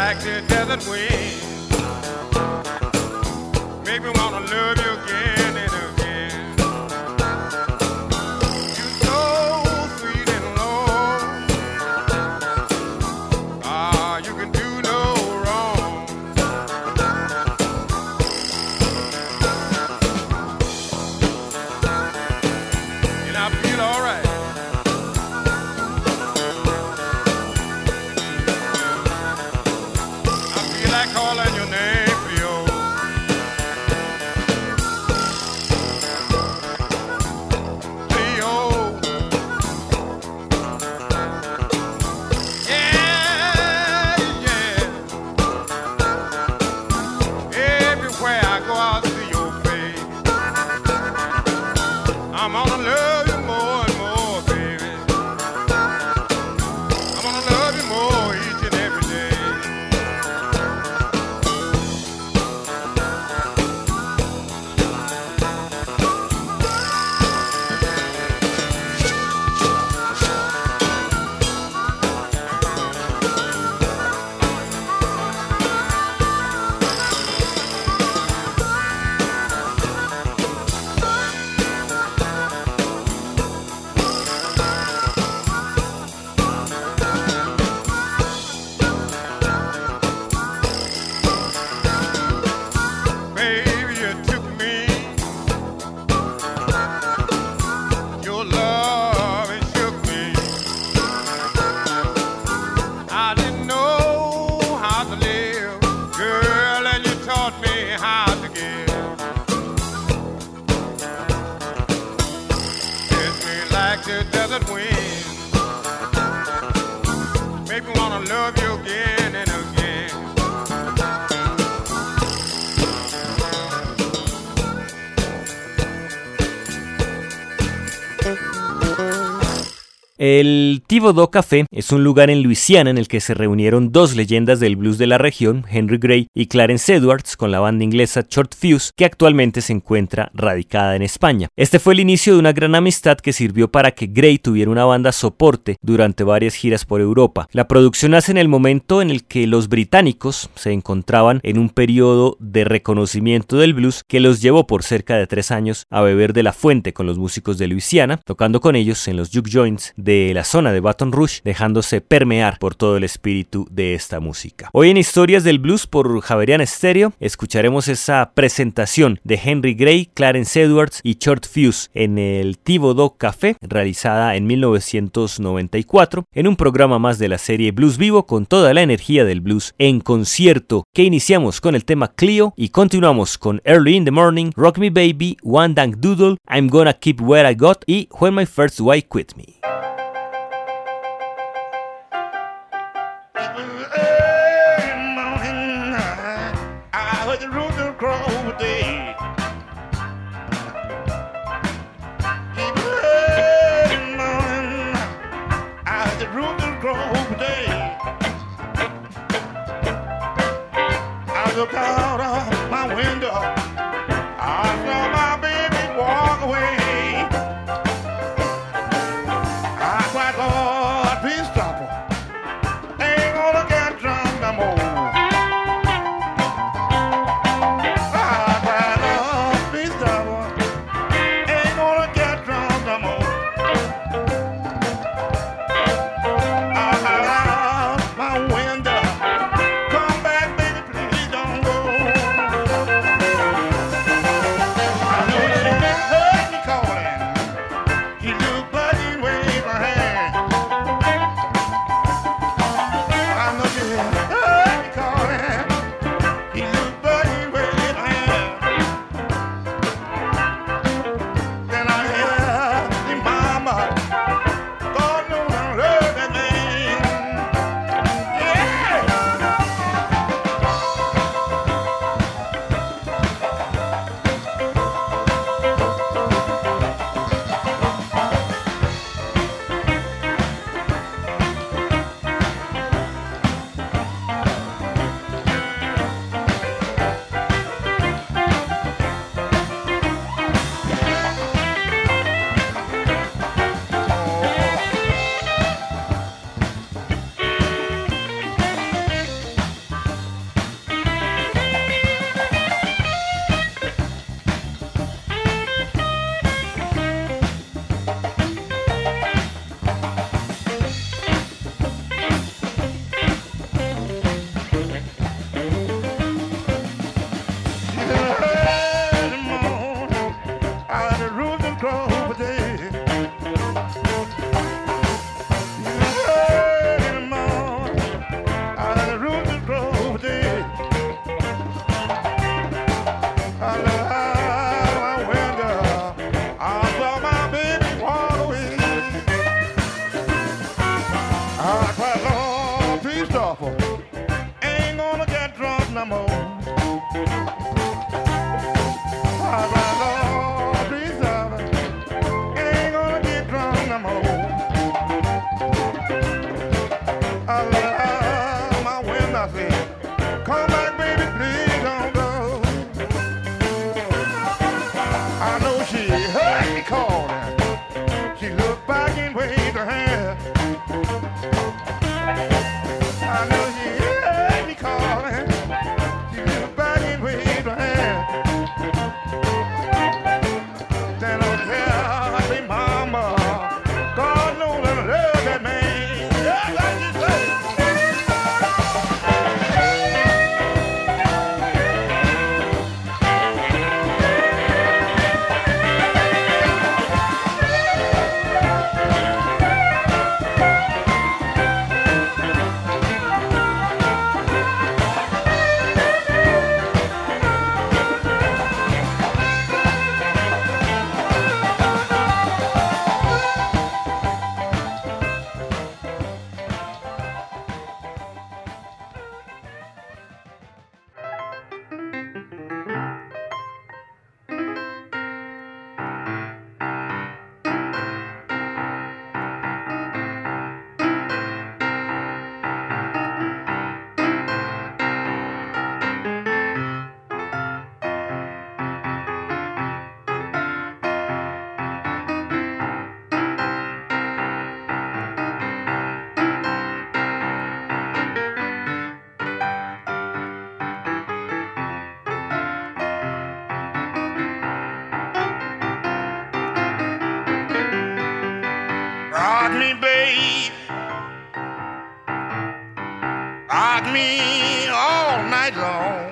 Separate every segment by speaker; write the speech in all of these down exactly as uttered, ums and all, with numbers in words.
Speaker 1: like the desert wind. Make me wanna love you again and again. You're so sweet and low. Ah, you can do no wrong. And I feel alright. Calling your name for you. Leo. Yeah, yeah. Everywhere I go, I'll see your face. I'm gonna love you more and more, baby. I'm gonna love you more each and every day. The desert wind make me wanna love you again and again.
Speaker 2: El Thibodaux Café es un lugar en Luisiana en el que se reunieron dos leyendas del blues de la región, Henry Gray y Clarence Edwards, con la banda inglesa Short Fuse, que actualmente se encuentra radicada en España. Este fue el inicio de una gran amistad que sirvió para que Gray tuviera una banda soporte durante varias giras por Europa. La producción nace en el momento en el que los británicos se encontraban en un periodo de reconocimiento del blues que los llevó por cerca de tres años a beber de la fuente con los músicos de Luisiana, tocando con ellos en los juke joints de de la zona de Baton Rouge, dejándose permear por todo el espíritu de esta música. Hoy en Historias del Blues por Javerian Stereo escucharemos esa presentación de Henry Gray, Clarence Edwards y Short Fuse en el Thibodaux Café, realizada en mil novecientos noventa y cuatro, en un programa más de la serie Blues Vivo con toda la energía del blues en concierto, que iniciamos con el tema Clio y continuamos con Early in the Morning, Rock Me Baby, One Dank Doodle, I'm Gonna Keep What I Got y When My First Wife Quit Me.
Speaker 1: Look out of my window, I saw my baby walk away. I cried, Lord, please stop her. Ain't gonna get drunk no more. I cried, Lord, please stop her. Ain't gonna get drunk no more. I cried out my window. Come back, baby, please don't go. drunk no more. I'd rather be sober. Ain't gonna get drunk no more. I love my women, I say, come back, baby, please don't go. I know she heard me calling. She looked back and waved her hand. I know she heard me calling. She looked back and waved her hand. Then I'll tell me, mama, God knows I love that man. Yeah, like you say. Rock me, babe. Rock me all night long.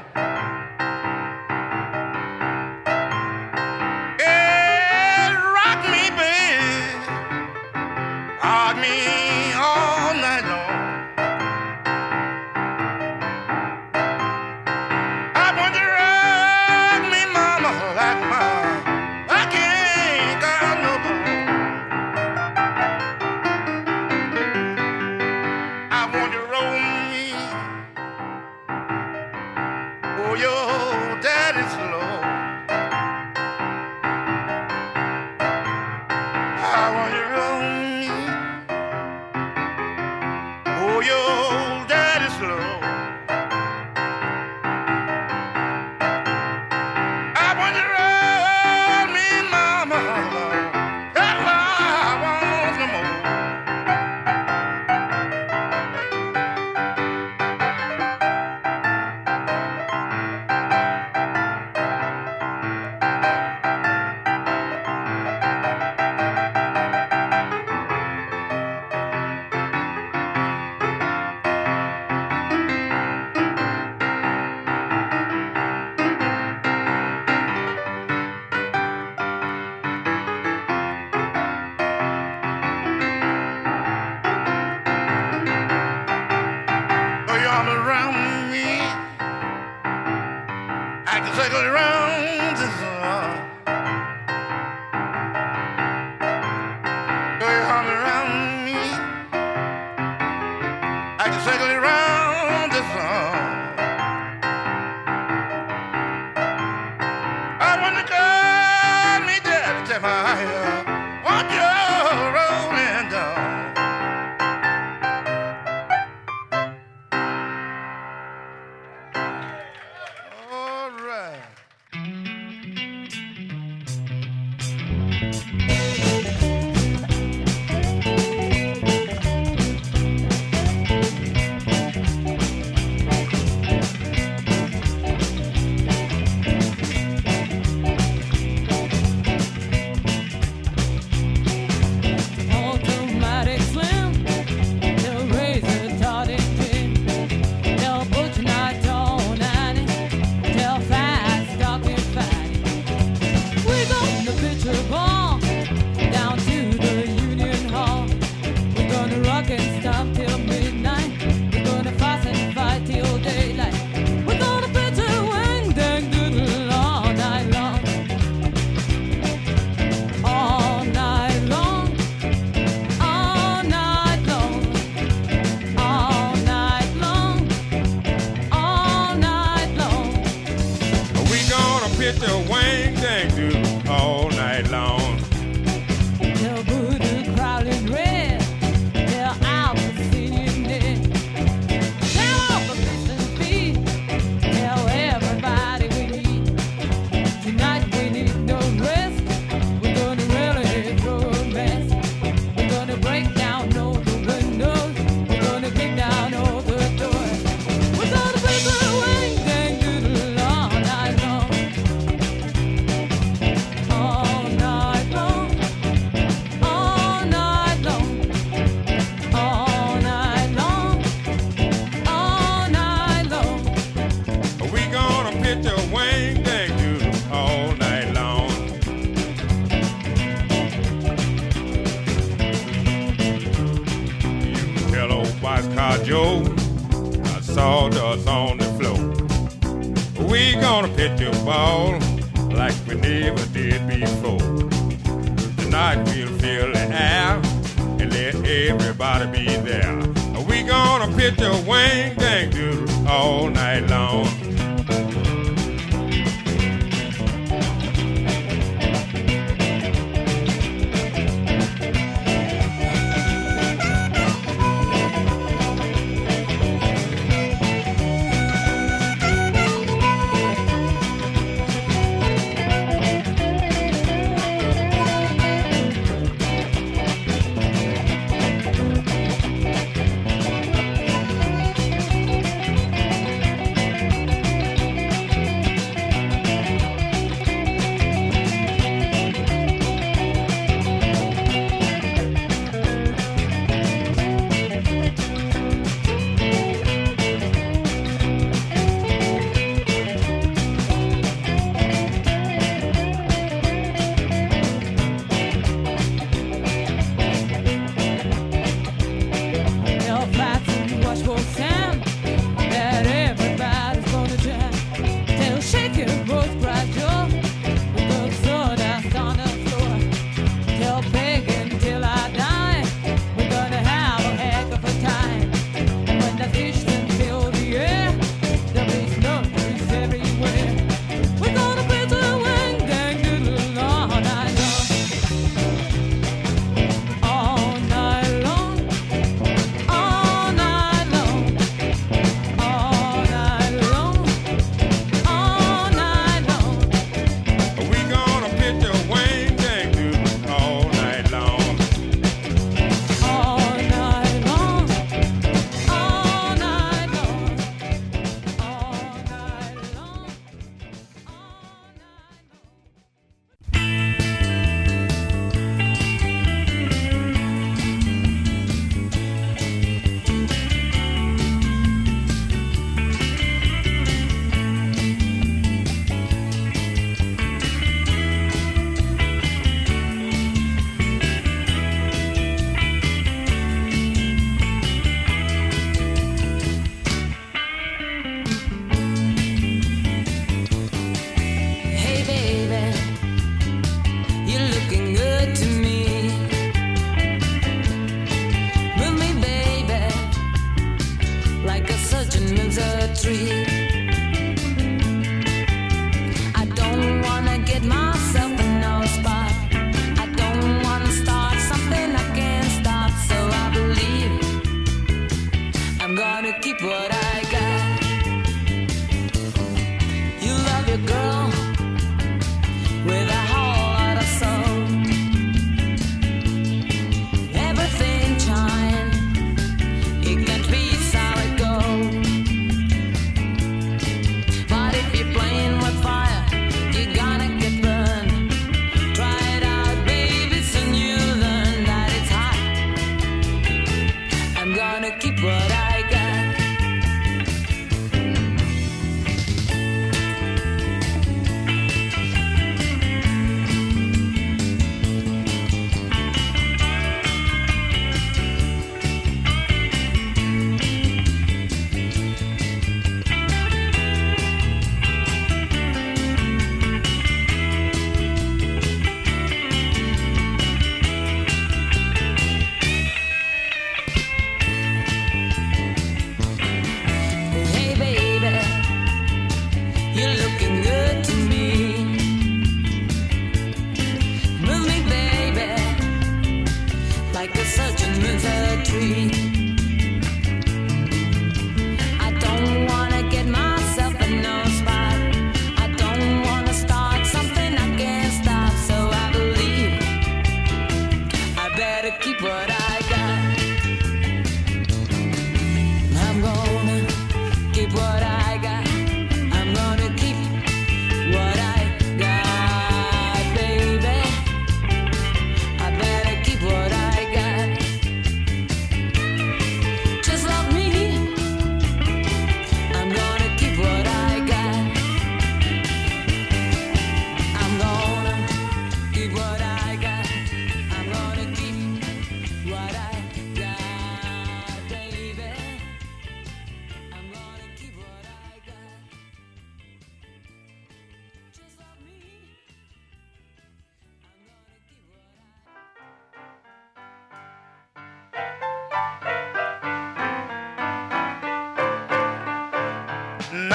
Speaker 1: Yeah, rock me, babe. Rock me all night long. I want you to rock me, mama, like mine. I can't got no bone. I want you to roll me. Oh, your daddy's slow. I want you to roll me. Oh, your daddy's slow. I want you to roll me, mama. That's all I want no more. Oh, your arm around me. I can circle around this world. Oh, your arm around me. I can circle around this world. I want to call me daddy, tell my uh, want you rolling down. All right.
Speaker 3: Automatic slim, the razor taught thin. Tell butcher not on and tell fast, dark and fast.
Speaker 1: pitch a wang dang do all night long.
Speaker 3: Tell Voodoo crowded red. Tell Albert singing dead. Tell all the Christian feet. Tell everybody we need. Tonight we need no rest. We're gonna really throw a mess. We're gonna break down all the windows. We're gonna kick down all the doors. We're gonna break the wing dang doodle all night long. All night long. All night long. All night long. All night long.
Speaker 1: We gonna pitch a wang dang do all night long. You tell old Boxcar Joe I saw dust on the floor. We gonna pitch a ball like we never did before. Tonight we'll fill the air and let everybody be there. We gonna pitch a wang dang doodle all night long.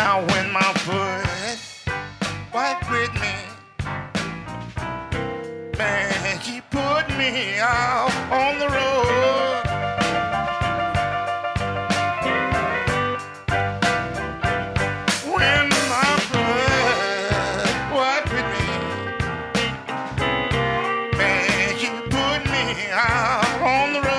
Speaker 4: Now when my foot wife with me, man, she put me out on the road. When my foot wife with me, man, she put me out on the road.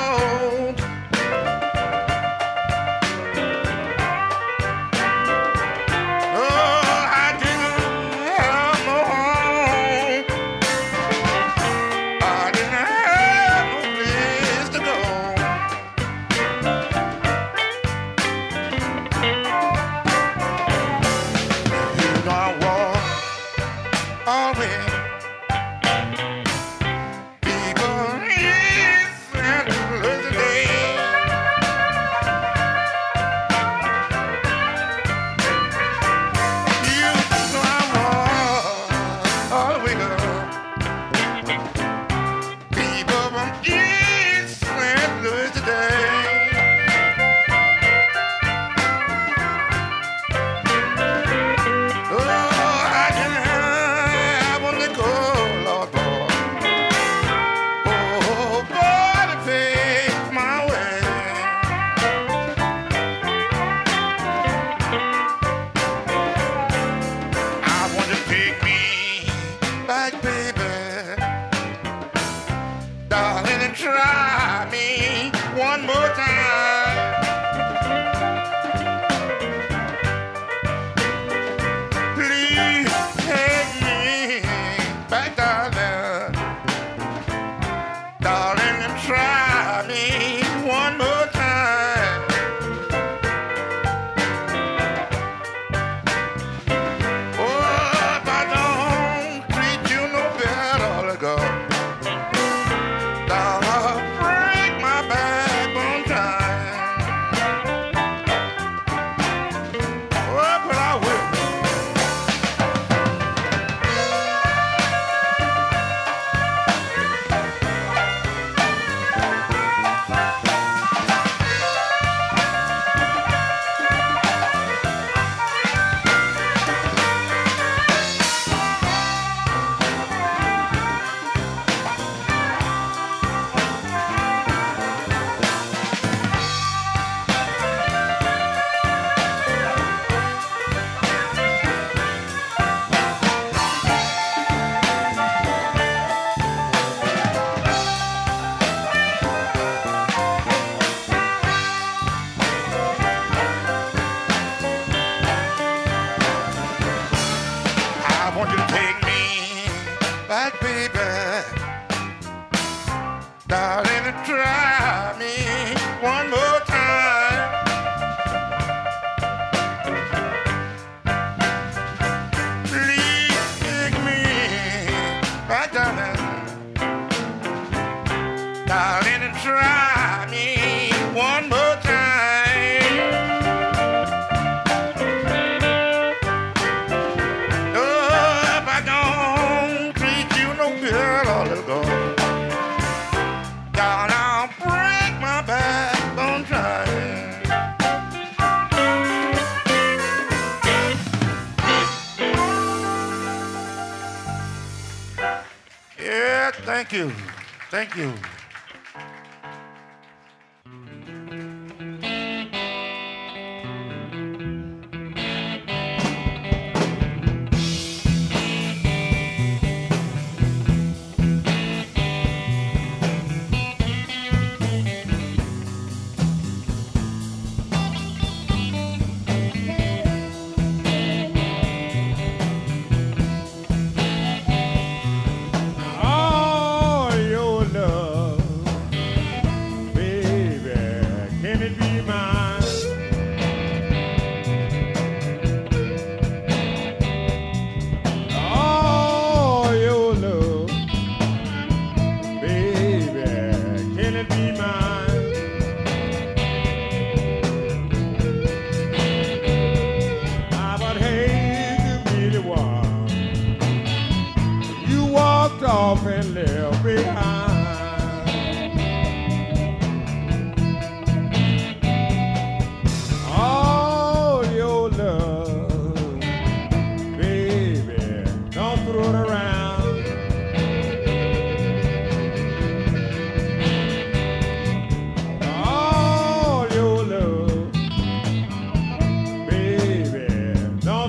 Speaker 4: Thank you. Thank you. Off and left behind. All your love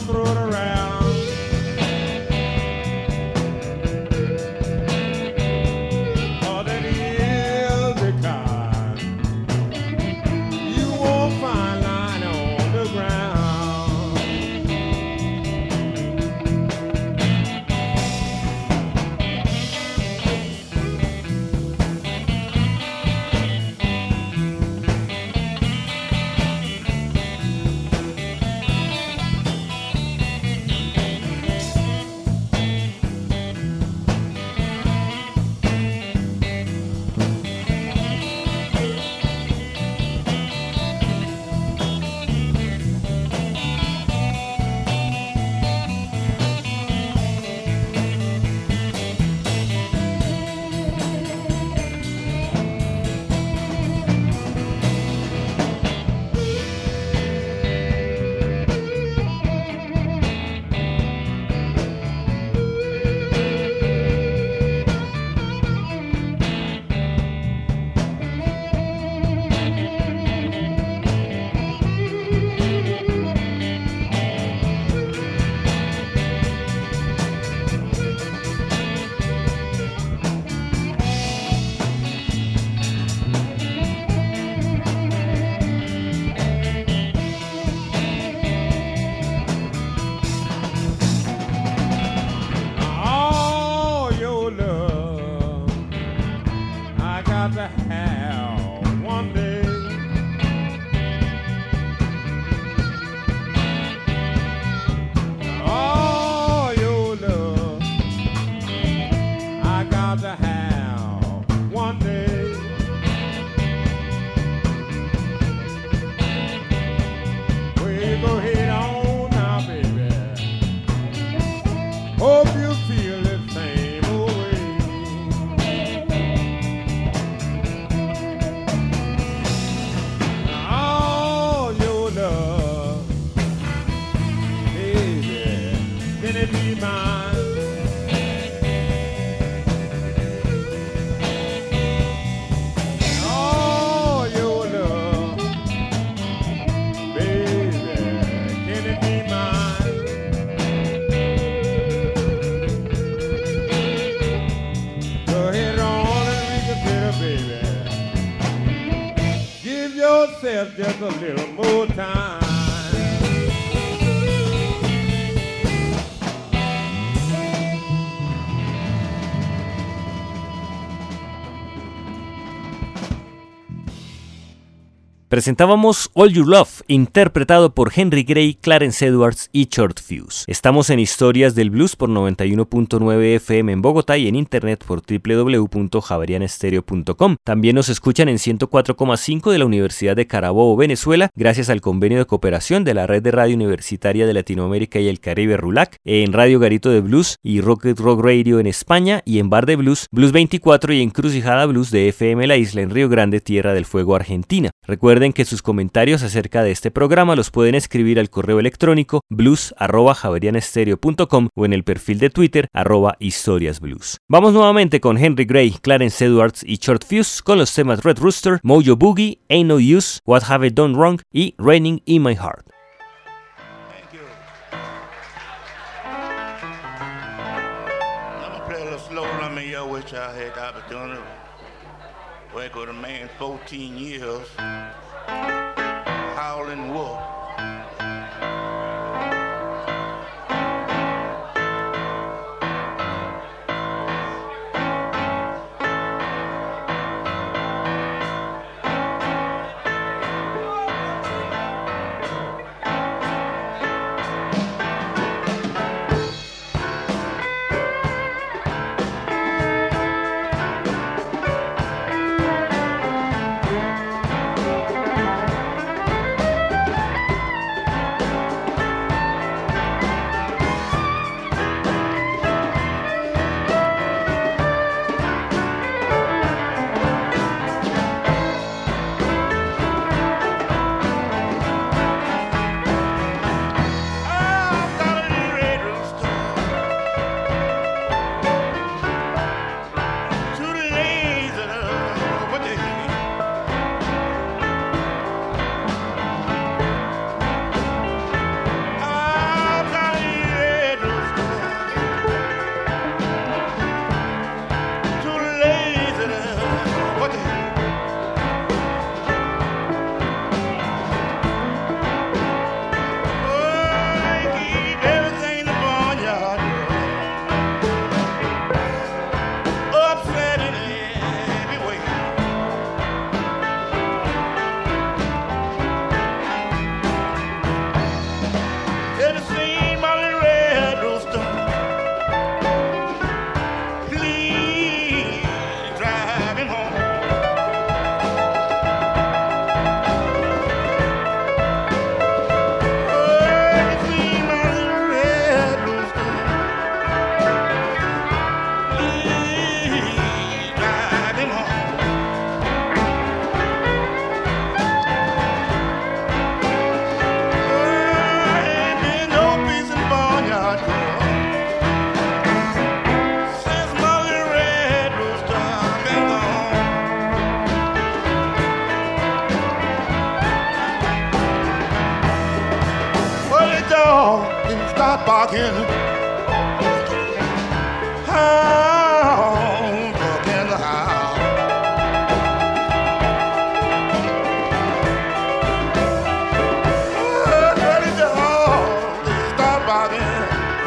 Speaker 1: throw it around. Oh, that is the kind you won't find lying on the ground. To have one day. All your love I got to have one day. Well, you go ahead on now, baby. Hope you feel the same old way. Be mine. Oh, your love, baby, can it be mine? Go ahead on and reconsider, baby. Give yourself just a little more time.
Speaker 2: Presentábamos All Your Love, interpretado por Henry Gray, Clarence Edwards y Short Fuse. Estamos en Historias del Blues por noventa y uno punto nueve F M en Bogotá y en internet por doble u doble u doble u punto javerian estéreo punto com. También nos escuchan en ciento cuatro coma cinco de la Universidad de Carabobo, Venezuela, gracias al convenio de cooperación de la Red de Radio Universitaria de Latinoamérica y el Caribe, RULAC, en Radio Garito de Blues y Rocket Rock Radio en España, y en Bar de Blues, Blues veinticuatro y Encrucijada Blues de F M La Isla en Río Grande, Tierra del Fuego, Argentina. Recuerden que sus comentarios acerca de este programa los pueden escribir al correo electrónico blues arroba javerian estéreo punto com o en el perfil de Twitter arroba historiasblues. Vamos nuevamente con Henry Gray, Clarence Edwards y Short Fuse con los temas Red Rooster, Mojo Boogie, Ain't No Use, What Have I Done Wrong y Raining in My Heart.
Speaker 4: Thank you. I'm gonna play a little slow on me, yo, which I had the opportunity to work with a man fourteen years. Howlin' Wolf. barking. Hound dog in the house. Oh, dirty dog, they start barking.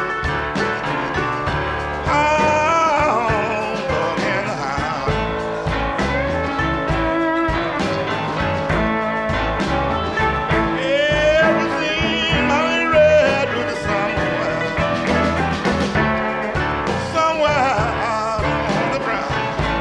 Speaker 4: Hound dog in the house. Everything money red with the somewhere, somewhere out on the brown.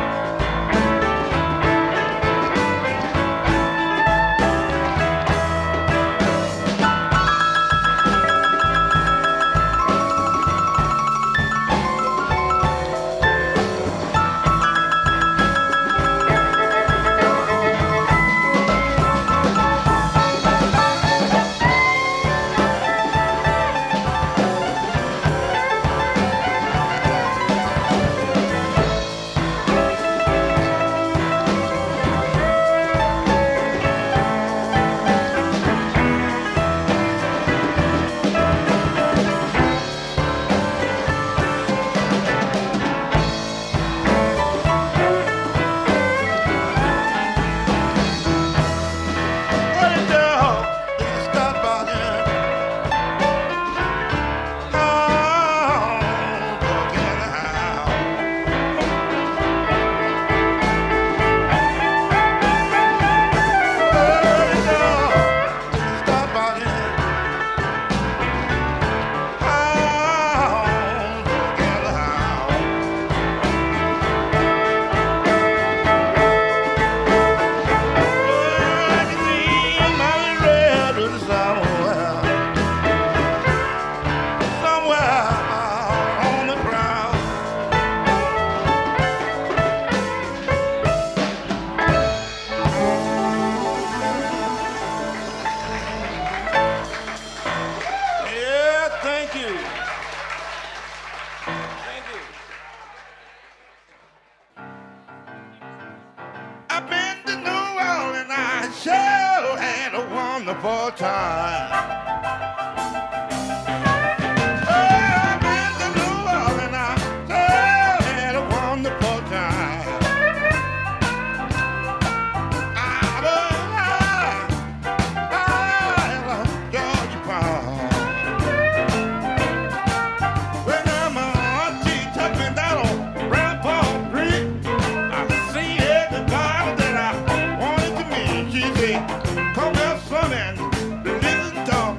Speaker 4: Dirty dog, they start barking. Hound dog in the house. Dirty dog, they start barking. Hound dog in the house. Everything money red with somewhere, somewhere on the ground. Yeah, thank you. Thank you. I've been to New Orleans, I sure had a wonderful time. Oh, I've been to New Orleans, I sure had a wonderful time. I was high, high on Georgia Palm. When I'm auntie took me down on Brown Palm Creek, I seen everybody that I wanted to meet. She said, come here, son, and listen to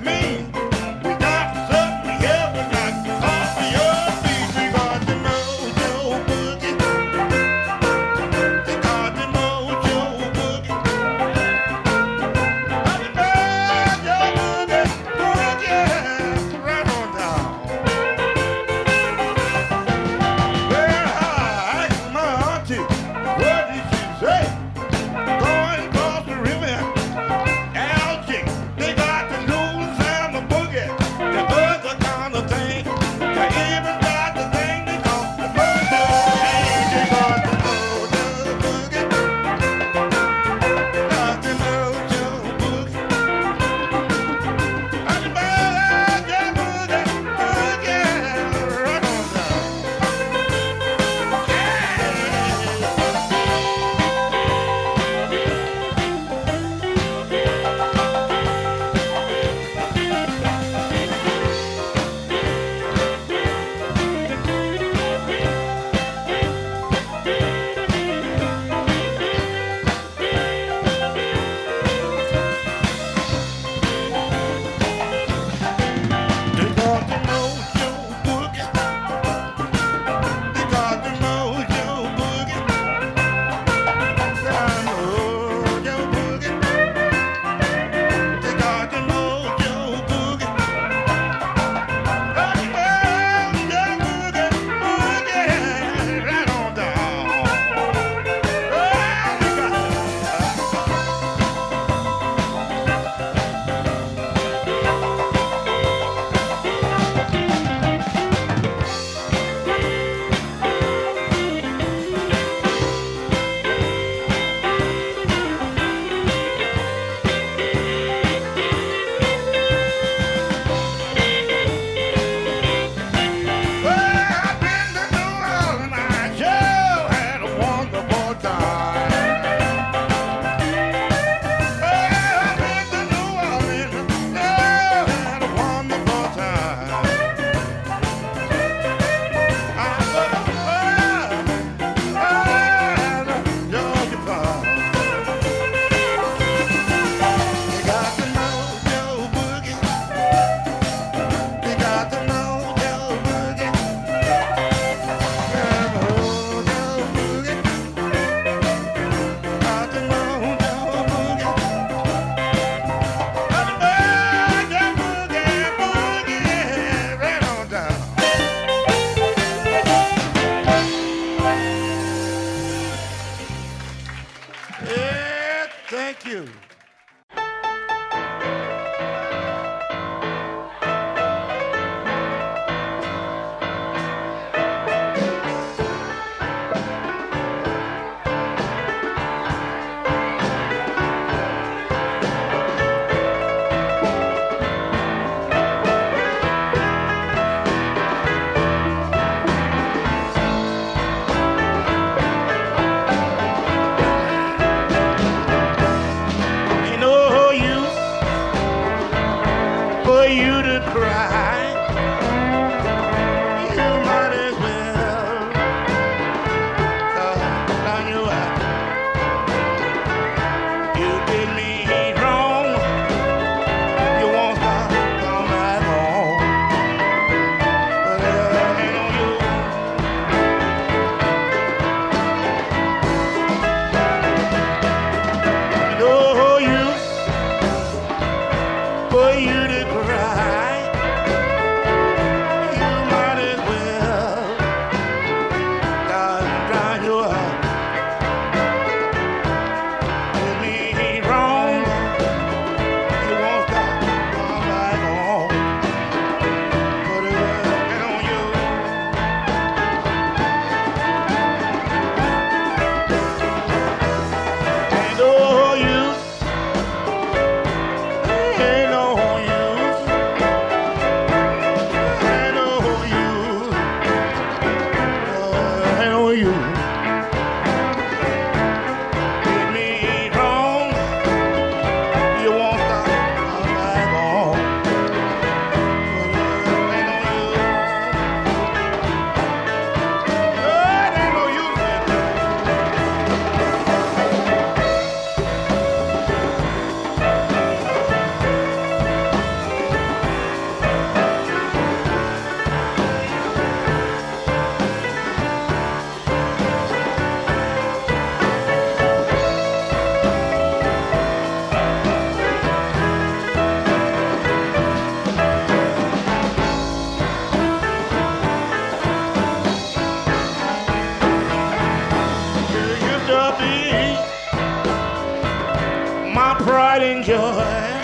Speaker 4: pride and joy.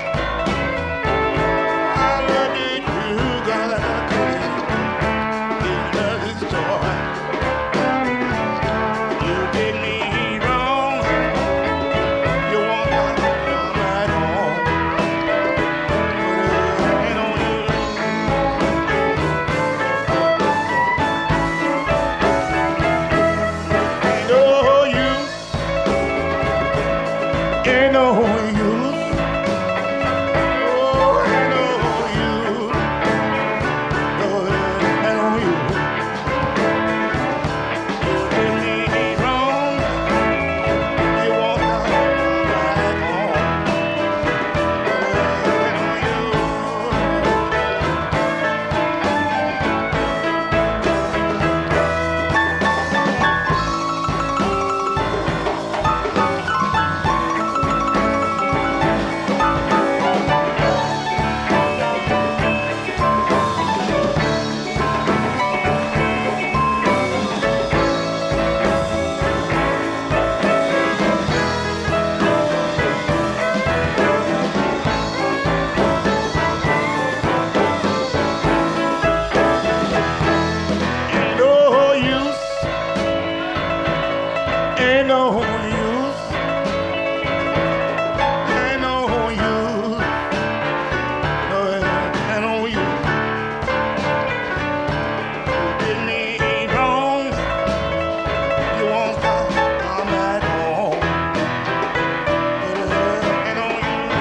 Speaker 4: I love you too, God, I tell you, this love is joy. You did me wrong, you want to come back home. And on you. Ain't no use, ain't no use. Oh, ain't no use. No, ain't no use. You did me wrong, you want to come back home. Ain't no use. Ain't no use. Ain't no use. No, ain't no use. You did me wrong. You want to come back home. Ain't no use.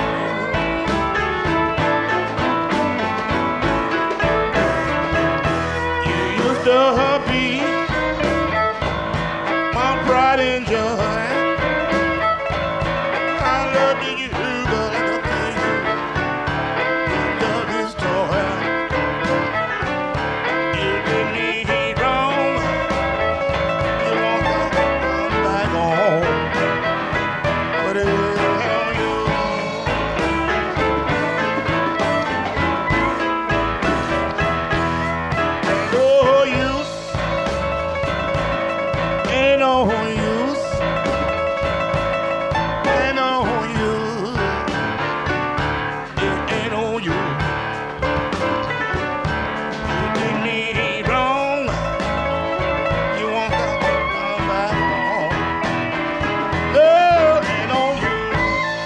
Speaker 4: You used to be my pride and joy. I love you, but I don't think love is joy. You did me wrong. You want to come back home, but it ain't on you. Ain't no use. Ain't no use. Ain't no use. It ain't no use. You did me wrong. You want to come back home. No, ain't no use.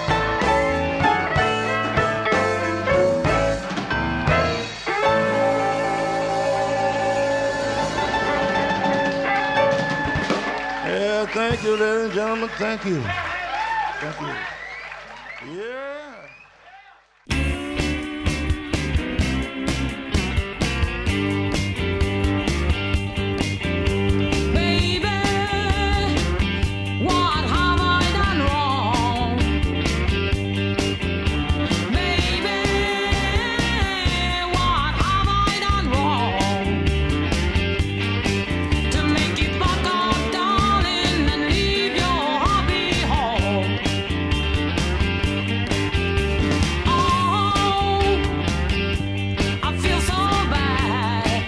Speaker 4: Yeah, thank you, ladies and gentlemen. Thank you. Thank you. Yeah.
Speaker 3: Baby, what have I done wrong? Baby, what have I done wrong? To make you buck up, darling, and leave your hubby home. Oh, I feel so bad.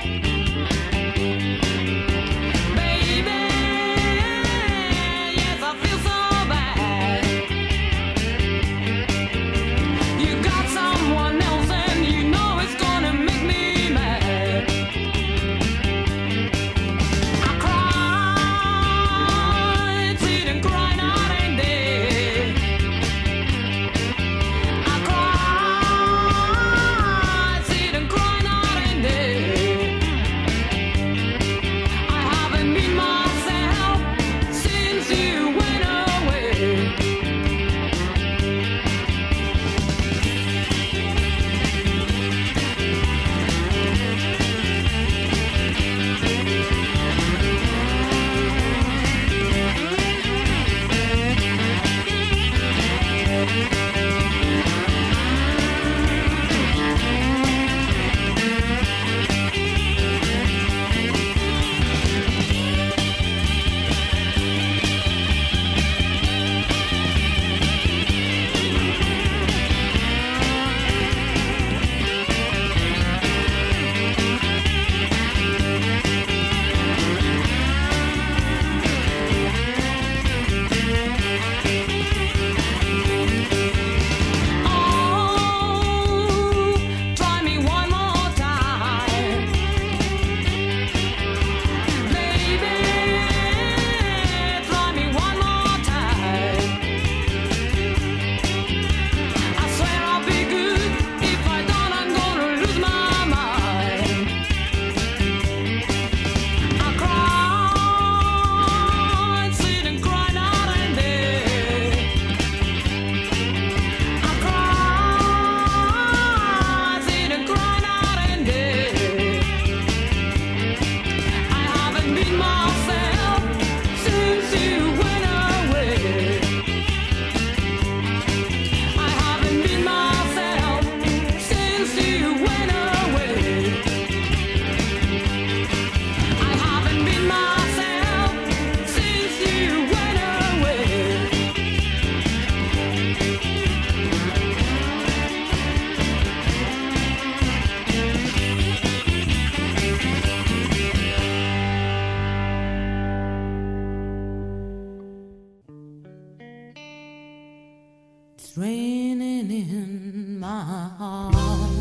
Speaker 3: It's raining in my heart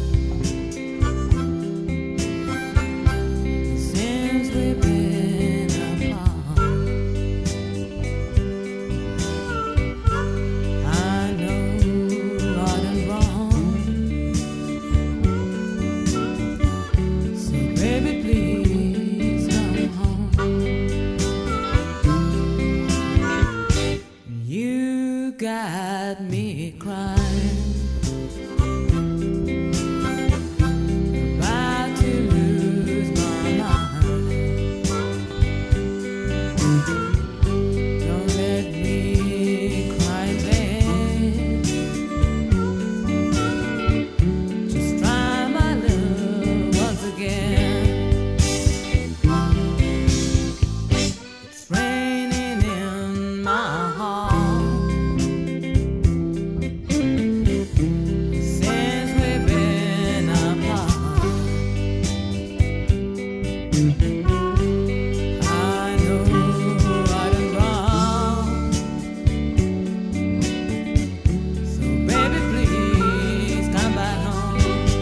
Speaker 3: since we've been apart. I know right and wrong, so baby please come home. You got me crying, about to lose my mind. Don't let me cry then. Just try my love once again. It's raining in my heart since we've been apart. I know right and wrong, so baby please come back home.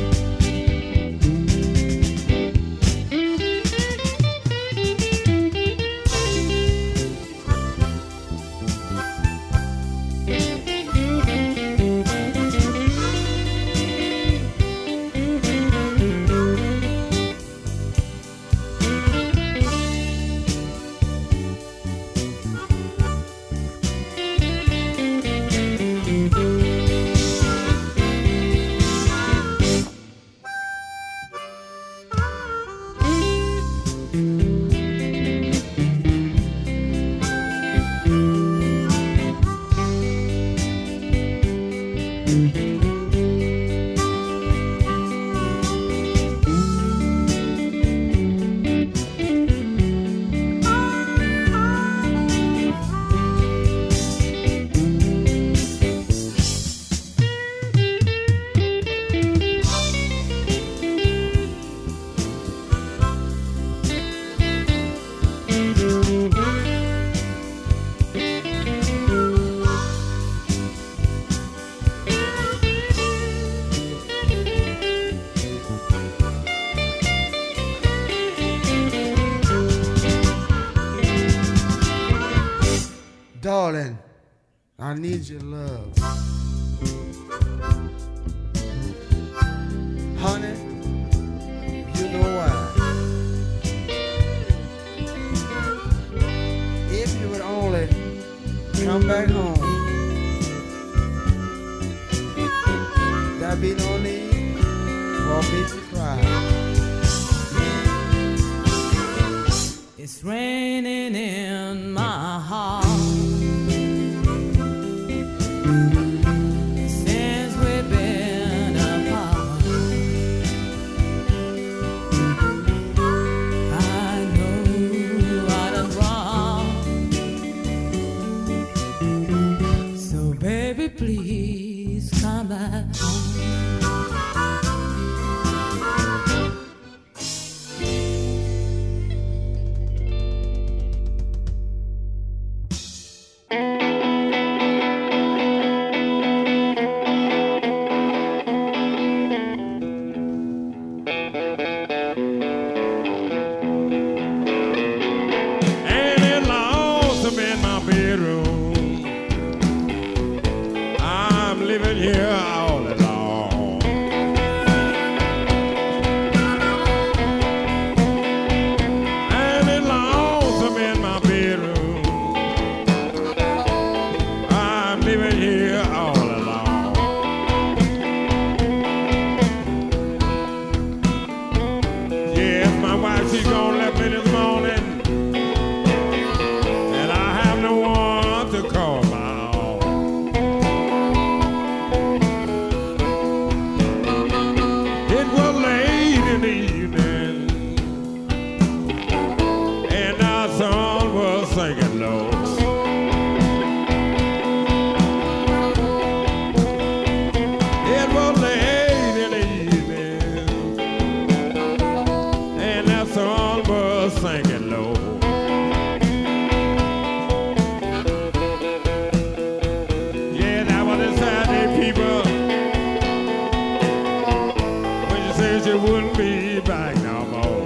Speaker 5: Darling, I need your love. Honey, you know why. If you would only come back home, there'd be no need for me to cry.
Speaker 3: It's raining in my heart since we've been apart. I know right and wrong, so baby please come back home.
Speaker 1: And it lonesome in my bedroom. I'm living here all alone. And it lonesome in my bedroom. I'm living here all alone. Yes, my wife, she's gonna let me this morning. And I have no one to call my own. It was late in the evening, and our son was singing low. It was late in the evening, and that sink it low. Yeah, that was the Saturday people when she said she wouldn't be back no more.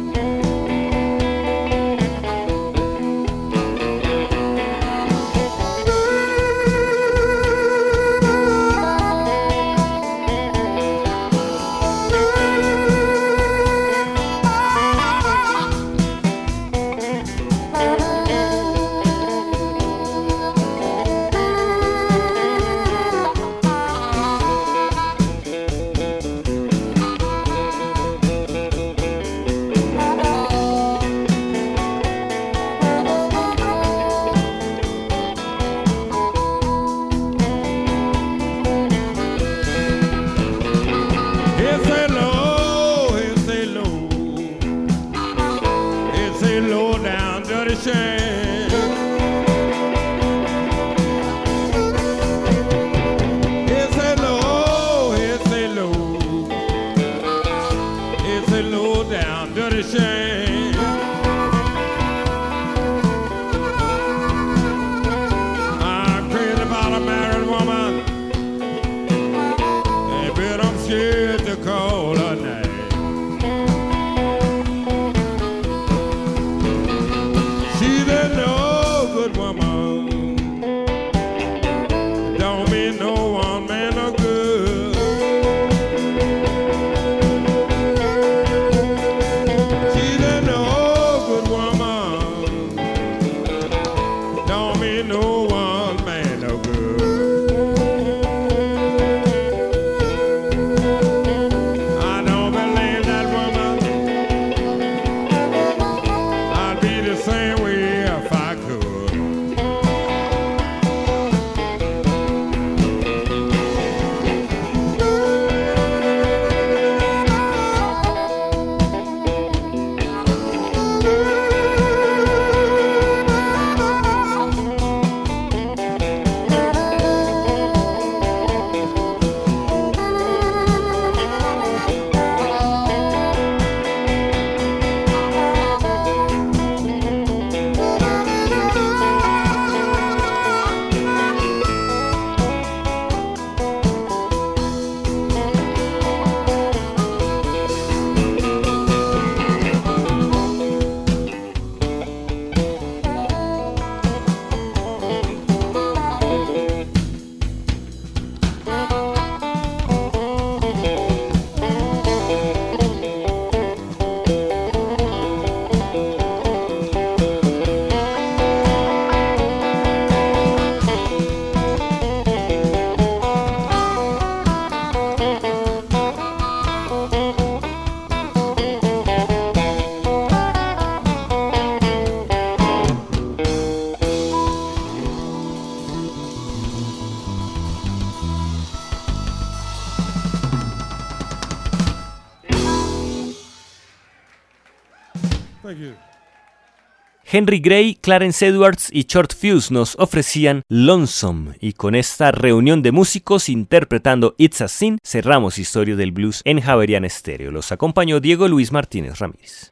Speaker 2: Henry Gray, Clarence Edwards y Short Fuse nos ofrecían Lonesome, y con esta reunión de músicos interpretando It's a Sin cerramos Historia del Blues en Javeriana Estéreo. Los acompañó Diego Luis Martínez Ramírez.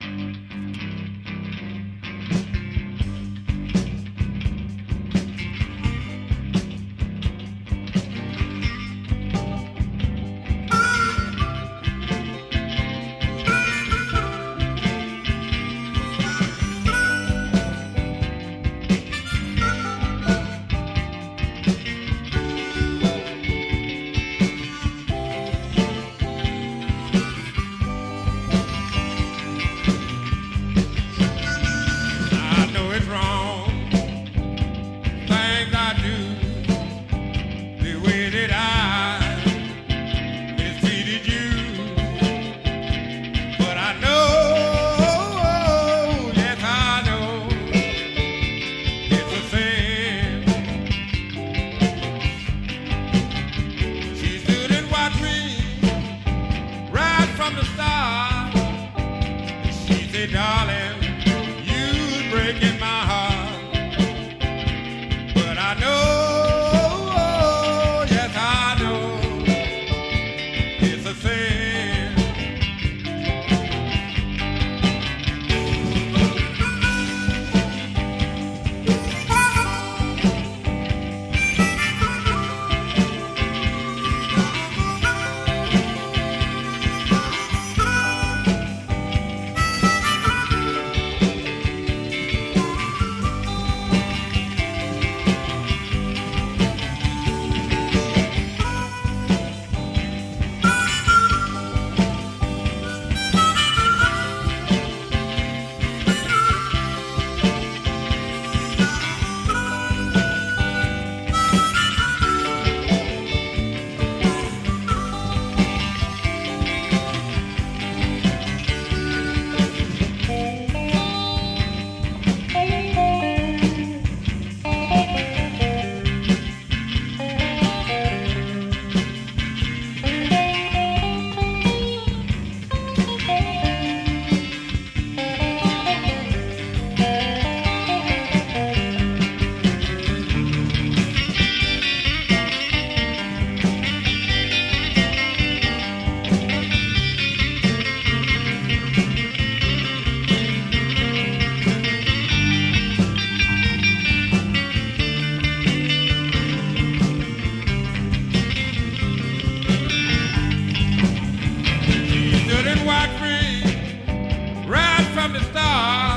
Speaker 1: star.